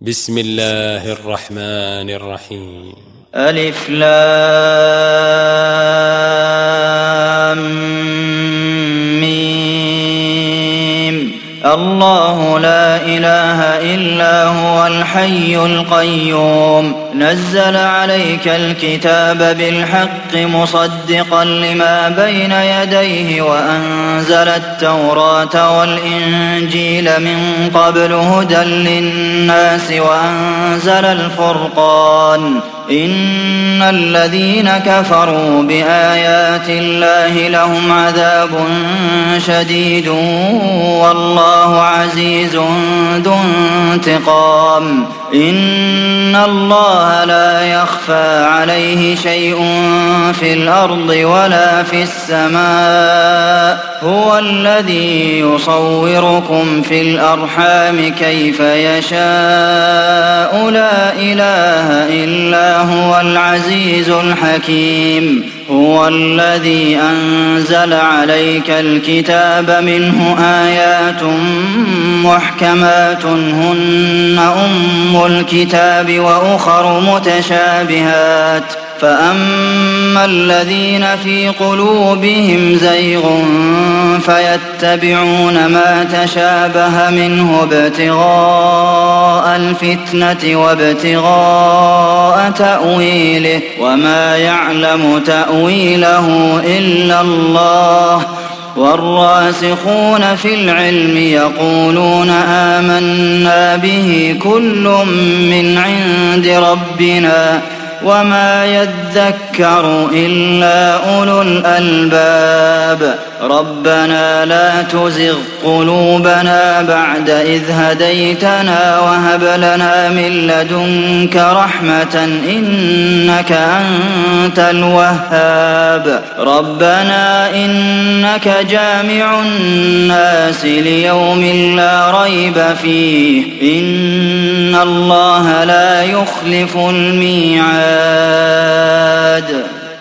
بسم الله الرحمن الرحيم. ألف لام ميم. الله لا إله إلا هو الحي القيوم نزل عليك الكتاب بالحق مصدقا لما بين يديه وأنزل التوراة والإنجيل من قبل هدى للناس وأنزل الفرقان إن الذين كفروا بآيات الله لهم عذاب شديد والله عزيز ذو انتقام إن الله لا يخفى عليه شيء في الأرض ولا في السماء هو الذي يصوركم في الأرحام كيف يشاء لا إله إلا هو العزيز الحكيم هو الذي أنزل عليك الكتاب منه آيات محكمات هن أم الكتاب وأخر متشابهات فأما الذين في قلوبهم زيغ فيتبعون ما تشابه منه ابتغاء الفتنة وابتغاء تأويله وما يعلم تأويله إلا الله والراسخون في العلم يقولون آمنا به كل من عند ربنا وما يذكر إلا أولو الألباب ربنا لا تزغ قلوبنا بعد إذ هديتنا وهب لنا من لدنك رحمة إنك أنت الوهاب ربنا إنك جامع الناس ليوم لا ريب فيه إن الله لا يخلف الميعاد